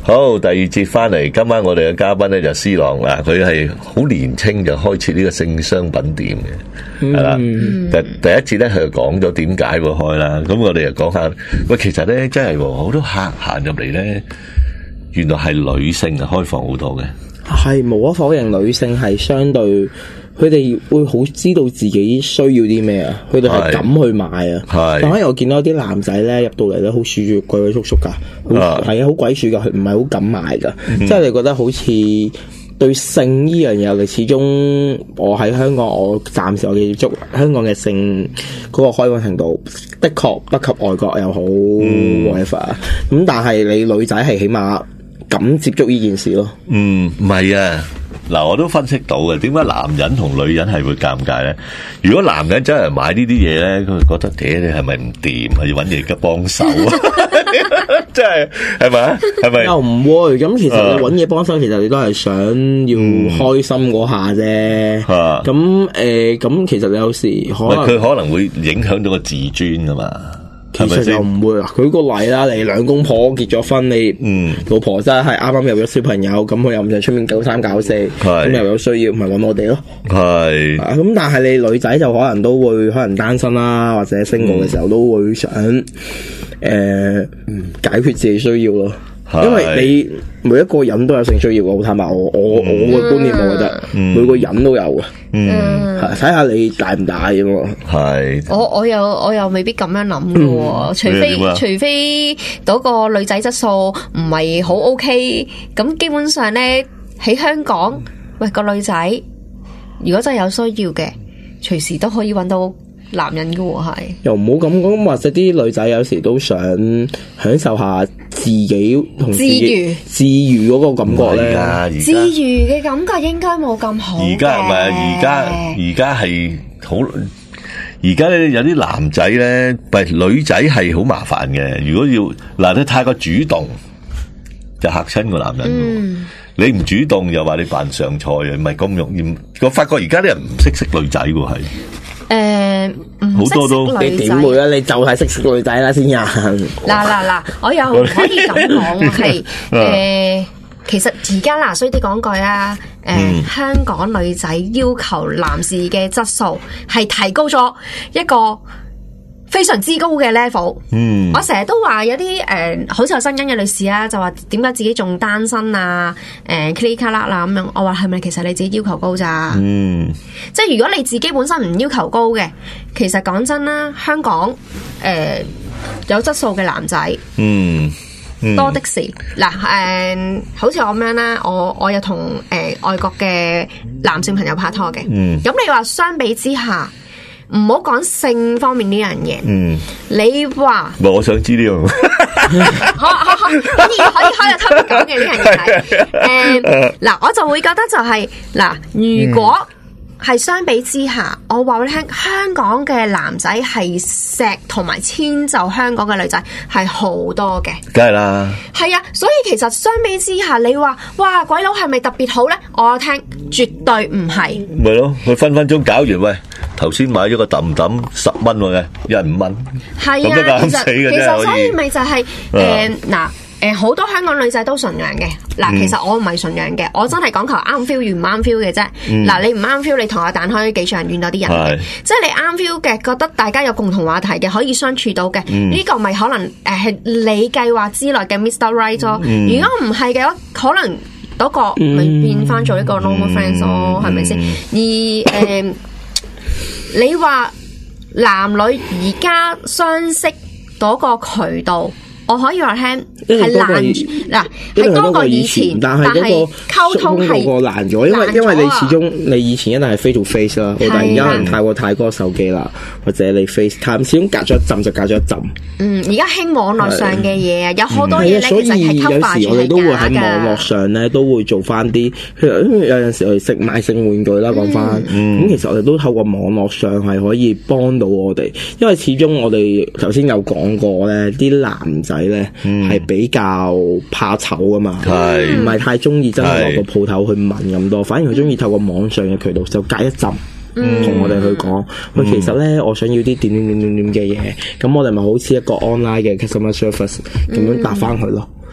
好，第二節翻嚟，今晚我哋嘅嘉賓咧就C朗啦，佢係好年青就開設呢個性商品店嘅，係啦。第一節咧佢就講咗點解會開啦，咁我哋就講下，喂，其實咧真係好多客行入嚟咧，原來係女性啊開放好多嘅， 係無可否認，女性係相對。佢哋會好知道自己需要啲咩啊，佢哋係敢去買啊。係，但係我見到啲男仔咧入到嚟咧，好鼠住鬼鬼祟祟噶，係啊，好鬼鼠噶，佢唔係好敢買噶。即係你覺得好似對性呢樣嘢，你始終我喺香港，我暫時我接觸香港嘅性嗰個開放程度，的確不及外國又好 whatever。咁但係你女仔係起碼敢接觸呢件事咯。唔係啊。嗱，我都分析到嘅，點解男人同女人係會尷尬咧？如果男人真係買呢啲嘢咧，佢覺得你係咪唔掂啊？要揾嘢嘅幫手啊！真係咪啊？係咪？ 又唔會咁，其實你揾嘢幫手，其實你都係想要開心嗰下啫。咁其實你有時佢可能會影響到個自尊噶嘛。 其實又唔會啦，舉個例啦，你兩公婆結咗婚，你老婆真係啱啱有咗小朋友，咁佢又唔想出面搞三搞四，咁又有需要，咪揾我哋咯。係，咁但係你女仔就可能都會可能單身啦，或者single嘅時候都會想解決自己需要咯。因為你每一個人都有性需要嘅，好坦白，我嘅觀念，我覺得每個人都有嘅。睇下你大唔大啫嘛。係。 我又未必咁樣諗嘅，除非嗰個女仔質素唔係好 OK，咁基本上咧喺香港，喂個女仔如果真係有需要嘅，隨時都可以揾到男人嘅喎。係又唔好咁講，或者啲女仔有時都想享受下自己同自愈嗰個感覺咧。 自愈嘅感覺應該冇咁好。 而家唔係而家係好，而家咧有啲男仔咧，唔係女仔係好麻煩嘅。如果要嗱，你太過主動就嚇親個男人。你唔主動又話你扮上菜，唔係咁容易。我發覺而家啲人唔識女仔喎，係。 好多都你點會啊？你就係識女仔啦先呀！ 嗱，我又唔可以咁講，係其實而家嗱，衰啲講句啊，香港女仔要求男士嘅質素係提高咗一個非常之高嘅 level。我成日都話有啲好似有新婚嘅女士啊，就話點解自己仲單身啊？Click 卡啦咁樣，我話係咪其實你自己要求高咋？即係如果你自己本身唔要求高嘅，其實講真啦，香港有質素嘅男仔多的是。嗱好似我咁樣啦，我有同外國嘅男性朋友拍拖嘅。咁你話相比之下，唔好講性方面呢樣嘢，你話我想知呢樣， 可以開個 topic 講嘅呢樣嘢。嗱，我就會覺得就係嗱，如果係相比之下，我話俾你聽，香港嘅男仔係錫同埋遷就香港嘅女仔係好多嘅， 梗係啦。 係啊，所以其實相比之下，你話哇鬼佬係咪特別好咧？我聽絕對唔係。 咪咯，佢分分鐘搞完，喂，頭先買咗個揼揼10蚊嘅，一人5蚊。 係啊，其實所以咪就係嗱。好多香港女仔都純陽嘅，嗱，其實我唔係純陽嘅，我真係講求啱 feel 與唔啱 feel 嘅啫。嗱，你唔啱 feel，你同我彈開幾場遠多啲人嘅，即係你啱 feel 嘅，覺得大家有共同話題嘅，可以相處到嘅，呢個咪可能係你計劃之內嘅 Mr. Right 咯。如果唔係嘅話，可能嗰個咪變翻做一個 normal friends 咯，係咪先？而你話男女而家相識嗰個渠道，我可以話聽係難嗱，係多過以前，但係溝通係難咗，因為你始終你以前一定係 face to face 啦，但係而家可能太過手機啦，或者你 FaceTime 始終隔咗一陣就隔咗一陣。 而家興網絡上嘅嘢啊，有好多嘢咧， 所以有時我哋都會喺網絡上咧都會做翻啲，有陣時我哋識買性玩具啦，講翻咁，其實我哋都透過網絡上係可以幫到我哋，因為始終我哋頭先有講過咧，啲男仔咧係比較怕醜噶嘛，唔係太中意真係落個鋪頭去問咁多，反而佢中意透過網上嘅渠道就隔一陣同我哋去講，喂，其實咧我想要啲點嘅嘢，咁我哋咪好似一個 online 嘅 customer service 咁樣答翻佢咯。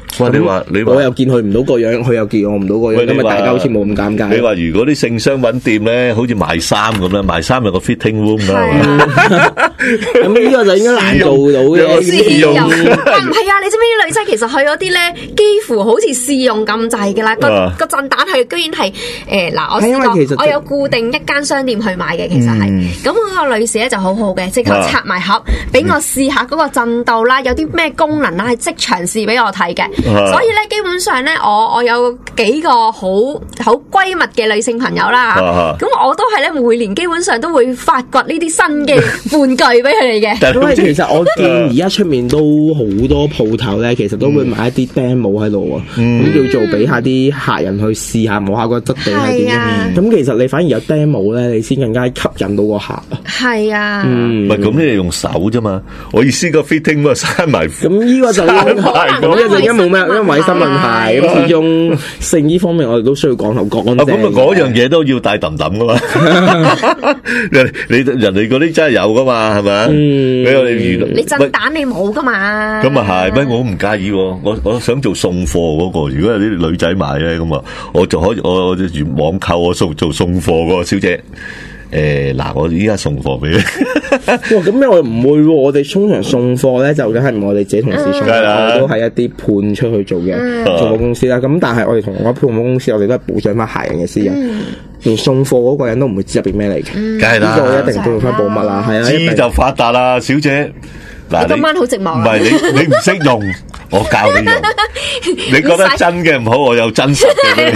哇！你話我又見佢唔到個樣，佢又見我唔到個樣，咁咪大家好似冇咁尷尬。 你話如果啲性商品店咧，好似賣衫咁啦，賣衫有個 fitting room 啦， 咁呢個就應該難做到嘅。 試用唔係啊！你知唔知啲女仔其實去嗰啲咧，幾乎好似試用咁滯㗎啦。個震蛋係居然係嗱，我試過，我有固定一間商店去買嘅，其實係咁嗰個女士咧就好好嘅，即刻拆埋盒俾我試下嗰個震度啦，有啲咩功能啦，係即場試俾我睇嘅。所以咧，基本上咧，我有幾個好閨蜜嘅女性朋友啦，咁我都係咧每年基本上都會發掘呢啲新嘅玩具俾佢哋嘅。 因為其實我見而家出面都好多鋪頭咧，其實都會買一啲 demo 喺度啊，咁叫做俾下啲客人去試下摸下個質地係點樣。咁其實你反而有 demo 咧，你先更加吸引到個客啊。 係啊， 唔係咁你用手啫嘛。我意思個 fitting 咪閂埋。 咁呢個就因為冇咩，因為衛生問題。咁始終性呢方面，我哋都需要講頭乾淨。 咁啊，嗰樣嘢都要帶揼揼噶嘛。你人哋嗰啲真係有噶嘛，係咪？ 你震蛋你冇噶嘛？ 咁啊係，不過我唔介意。我想做送貨嗰個，如果有啲女仔買咧，咁啊，我就可以我網購我做送貨嗰個小姐。嗱，我依家送貨俾你。 哇，咁咩我唔會喎，我哋通常送貨咧就梗係唔係我哋自己同事送，都係一啲判出去做嘅服務公司啦。咁但係我哋同嗰服務公司，我哋都係保障翻客人嘅私隱。連送貨嗰個人都唔會知入邊咩嚟嘅，梗係啦，呢個一定都要翻保密啦。係啊，知就發達啦，小姐。 嗱，今晚好寂寞。 唔係你唔識用，我教你用。你覺得真嘅唔好，我有真實嘅。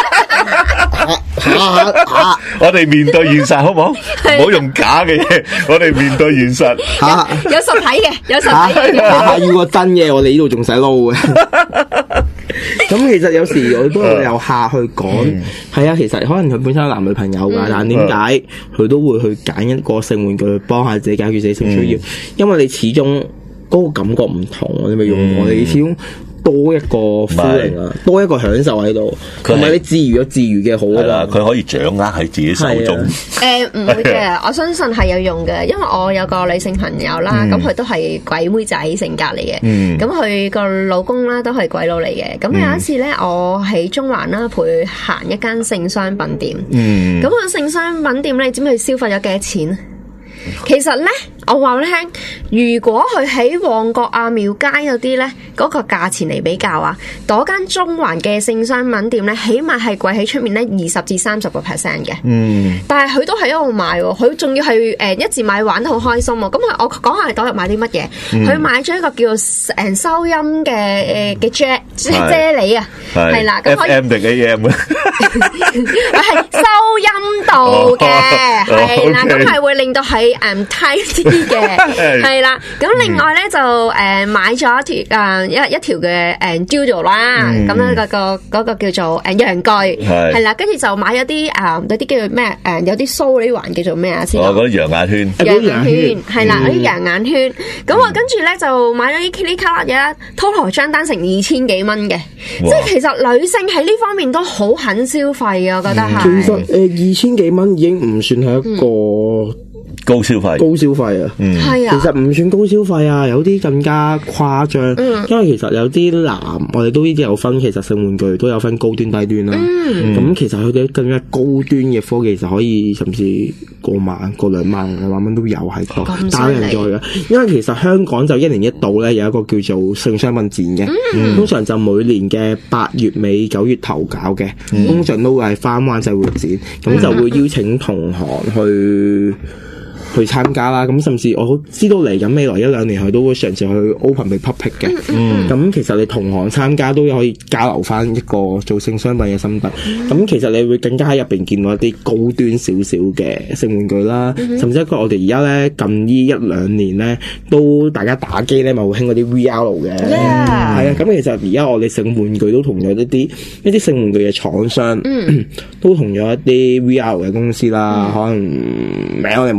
我哋面對現實好唔好？唔好用假嘅嘢，我哋面對現實。 有實體嘅，有實體嘅。 要個真嘅，我哋呢度仲使撈嘅。咁其實有時我都有客去講，係啊，其實可能佢本身有男女朋友㗎，但點解佢都會去揀一個性玩具去幫下自己解決自己性需要？因為你始終嗰個感覺唔同，你咪用我哋始終。多一個 feeling 啊，多一個享受喺度，同埋你自娛有自娛嘅好啦， 佢可以掌握喺自己手中。 唔會嘅，我相信係有用嘅，因為我有個女性朋友啦，咁佢都係鬼妹仔性格嚟嘅，咁佢個老公啦都係鬼佬嚟嘅，咁有一次咧，我喺中環啦陪佢行一間性商品店，咁個性商品店咧，你知唔知佢消費咗幾多錢？其實咧，我話你聽，如果佢喺旺角啊、廟街嗰啲咧，嗰個價錢嚟比較啊，嗰間中環嘅性商品店咧，起碼係貴喺出面咧20%至30%嘅。但係佢都喺度買，佢仲要係一字買玩得好開心喎。咁我講下嗰日買啲乜嘢？佢買咗一個叫做收音嘅啫喱啊，係啦，咁可以 FM 定 AM 啊？ 係收音度嘅，係啦，咁係會令到係tight 啲嘅，係啦。咁另外咧就買咗一條嘅dildo 啦，咁樣嗰個叫做陽具，係啦。跟住就買咗啲有啲叫做咩有啲梳呢環叫做咩啊？先嗰啲羊眼圈， 羊眼圈係啦，嗰啲羊眼圈。咁我跟住咧就買咗啲 kitty 卡嘢啦，total 張單成2000幾蚊嘅，即係其實女性喺呢方面都好肯消費啊，我覺得係。 其實2000幾蚊已經唔算係一個。 高消費啊，係啊，其實唔算高消費啊，有啲更加誇張，因為其實有啲我哋都呢啲有分，其實性玩具都有分高端低端啦。咁其實佢哋更加高端嘅科技就可以甚至過萬、過2萬蚊都有喺度，打人在嘅。因為其實香港就1年1度咧有一個叫做性商品展嘅，通常就每年嘅8月尾9月頭搞嘅，通常都會係翻灣仔會展，咁就會邀請同行去參加啦，咁甚至我知道嚟緊未來1-2年佢都會嘗試去 open 俾 public 嘅，咁其實你同行參加都可以交流翻一個做性商品嘅心得，咁其實你會更加喺入邊見到一啲高端少少嘅性玩具啦，甚至一個我哋而家咧近呢1-2年咧都大家打機咧咪會興嗰啲 VR 嘅，係啊，咁其實而家我哋性玩具都同咗一啲性玩具嘅廠商，都同咗一啲 VR 嘅公司啦，可能名我哋唔好開啦。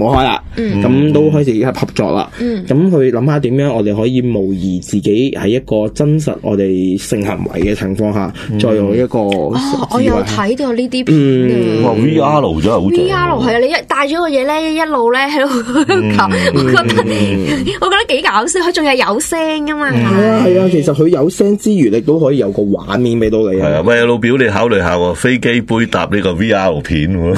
咁都開始合作啦。咁去諗下點樣我哋可以模擬自己喺一個真實我哋性行為嘅情況下，再用一個我有睇到呢啲片嘅。 哇 VR 真係好正。 VR 係啊，你帶咗個嘢咧，一路咧喺度求，我覺得幾搞笑。佢仲係有聲噶嘛？ 係啊，其實佢有聲之餘，你都可以有個畫面俾到你。 係啊，喂，老表，你考慮下喎，飛機杯搭呢個 VR 片喎。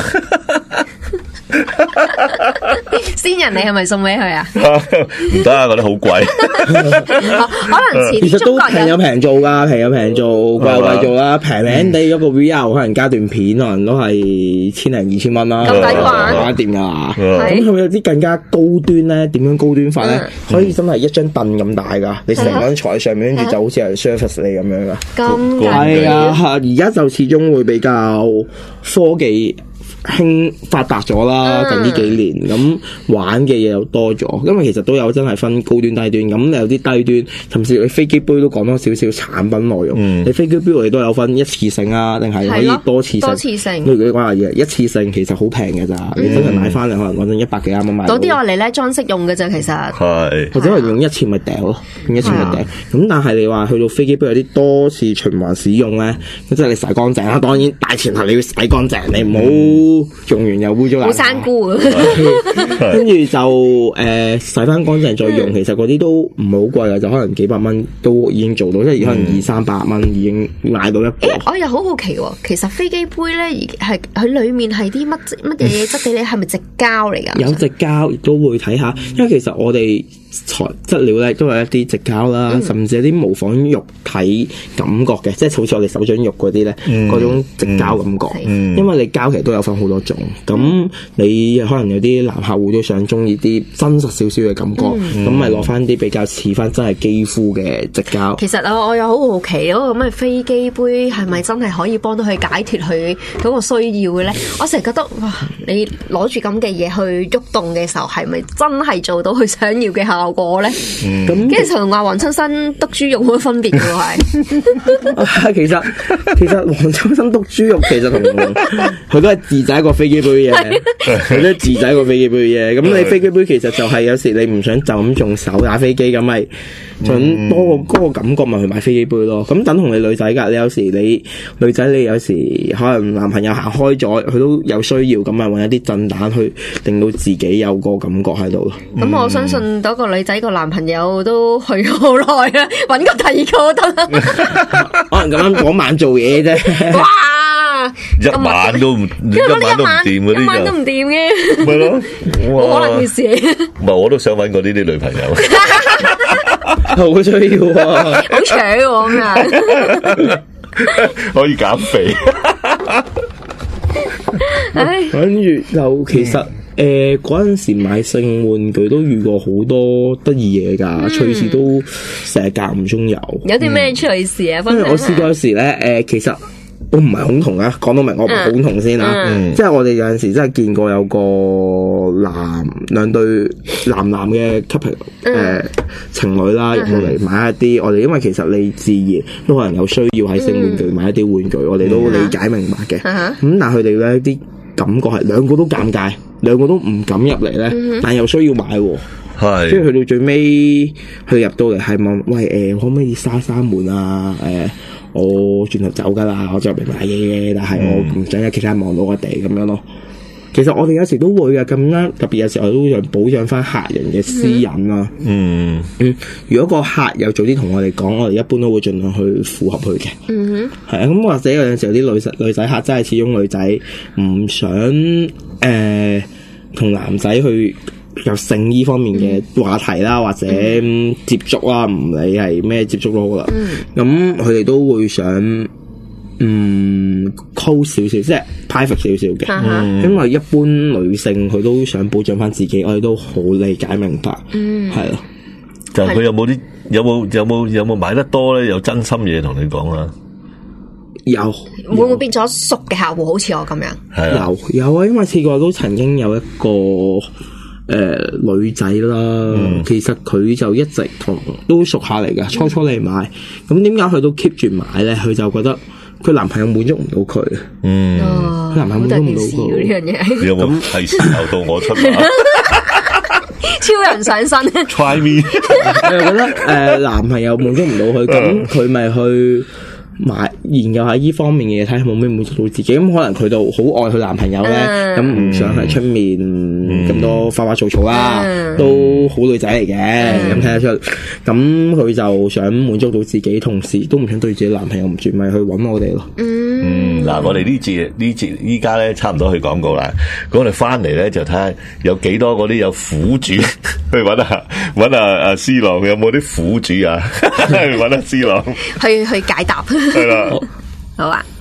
先人，你係咪送俾佢啊？ 唔得啊，覺得好貴。 可能遲啲中國人平有平做㗎，平有平做，貴有貴做啦。平平地一個 VR 可能加段片，可能都係1000零2000蚊啦。 咁抵玩， 玩掂㗎啦。咁佢有啲更加高端咧？點樣高端法咧？可以真係一張凳咁大㗎，你成個人坐喺上面，跟住就好似係 surface 你咁樣㗎。 咁係啊，而家就始終會比較科技發達咗啦，近呢幾年咁玩嘅嘢又多咗，因為其實都有真係分高端低端，咁你有啲低端，甚至你飛機杯都講多少少產品內容。你飛機杯我哋都有分一次性啊，定係可以多次性？ 多次性。 你講下嘢，一次性其實好平嘅咋，你真係買翻嚟可能講真100幾啱啱買。 嗰啲我嚟咧裝飾用嘅啫，其實。 係。 或者可能用一次咪掉咯，用一次咪掉。咁但係你話去到飛機杯有啲多次循環使用咧，即係你洗乾淨啦。當然大前提你要洗乾淨，你唔好用完又污糟爛， 好生菇啊！ 跟住就洗翻乾淨再用，其實嗰啲都唔係好貴嘅，就可能幾百蚊都已經做到，即係可能200-300蚊已經買到一個。 我又好好奇喎，其實飛機杯咧係佢裡面係啲乜嘢質地咧？係咪矽膠嚟㗎？ 有矽膠，亦都會睇下，因為其實我哋質料咧都係一啲矽膠啦，甚至有啲模仿肉體感覺嘅，即係好似我哋手掌肉嗰啲咧，嗰種矽膠感覺。因為你膠其實都有分好多種，咁你可能有啲男客戶都想中意啲真實少少嘅感覺，咁咪攞翻啲比較似翻真係肌膚嘅矽膠。 其實我又好好奇嗰個咁嘅飛機杯係咪真係可以幫到佢解脫佢嗰個需要嘅咧？我成日覺得哇，你攞住咁嘅嘢去喐動嘅時候，係咪真係做到佢想要嘅效果咧？咁跟住同阿黃秋生篤豬肉冇乜分別嘅喎，係。 其實黃秋生篤豬肉其實同佢都係自製一個飛機杯嘅，佢都係自製一個飛機杯嘅。咁你飛機杯其實就係有時你唔想就咁用手打飛機咁，咪想多個嗰個感覺，咪去買飛機杯咯。咁等同你女仔㗎，你有時你女仔你有時可能男朋友行開咗，佢都有需要咁啊，揾一啲震蛋去令到自己有個感覺喺度咯。 咁我相信嗰個女仔個男朋友都去好耐啦，揾個第二個得啦。 可能咁啱嗰晚做嘢啫。 哇！ 一晚都唔掂嗰啲， 一晚都唔掂嘅， 咪咯， 冇可能嘅事。 唔係，我都想揾過呢啲女朋友， 好需要啊， 好扯喎咁啊， 可以減肥。 跟住就其實嗰陣時買性玩具都遇過好多得意嘢㗎，趣事都成日間唔中有。 有啲咩趣事啊？ 因為我試過有時咧，其實我唔係恐同啊，講到明我唔係恐同先啦。即係我哋有陣時真係見過有個兩對男嘅 couple 情侶啦，入到嚟買一啲我哋，因為其實你自然都可能有需要喺性玩具買一啲玩具，我哋都理解明白嘅。咁但係佢哋咧啲感覺係兩個都尷尬，兩個都唔敢入嚟咧，但又需要買喎。係，跟住去到最尾，佢入到嚟係問：喂，可唔可以閂門啊？我轉頭走㗎啦，我就入嚟買嘢嘅，但係我唔想有其他人望到我哋咁樣咯。其實我哋有時都會嘅，咁啱特別有時我都想保障翻客人嘅私隱啦。如果個客有早啲同我哋講，我哋一般都會盡量去符合佢嘅。係啊，咁或者有陣時有啲女仔客真係始終女仔唔想同男仔去有性呢方面嘅話題啦，或者接觸啦，唔理係咩接觸都好啦。咁佢哋都會想close 少少，即係 private 少少嘅。因為一般女性佢都想保障翻自己，我哋都好理解明白。係咯。 就佢有冇買得多咧？有真心嘢同你講啦。 有會唔會變咗熟嘅客戶？好似我咁樣。 係啊。 有啊，因為試過都曾經有一個女仔啦，其實佢就一直都熟下嚟嘅，初嚟買，咁點解佢都 keep 住買咧？佢就覺得佢男朋友滿足唔到佢，佢男朋友滿足唔到佢呢樣嘢。 有冇係時候到我出馬？ 超人上身。 Try me， 我又覺得男朋友滿足唔到佢，咁佢咪去研究下呢方面嘅嘢，睇下冇咩滿足到自己。咁可能佢就好愛佢男朋友咧，咁唔想喺出面咁多花花草草啦，都好女仔嚟嘅，咁睇得出。咁佢就想滿足到自己，同時都唔想對自己男朋友唔住，咪去揾我哋咯。 嗱，我哋呢節依家咧差唔多去廣告啦。咁我哋翻嚟咧就睇下有幾多嗰啲有苦主去揾阿C朗，有冇啲苦主啊？揾阿C朗去解答。 係啦， 好啊。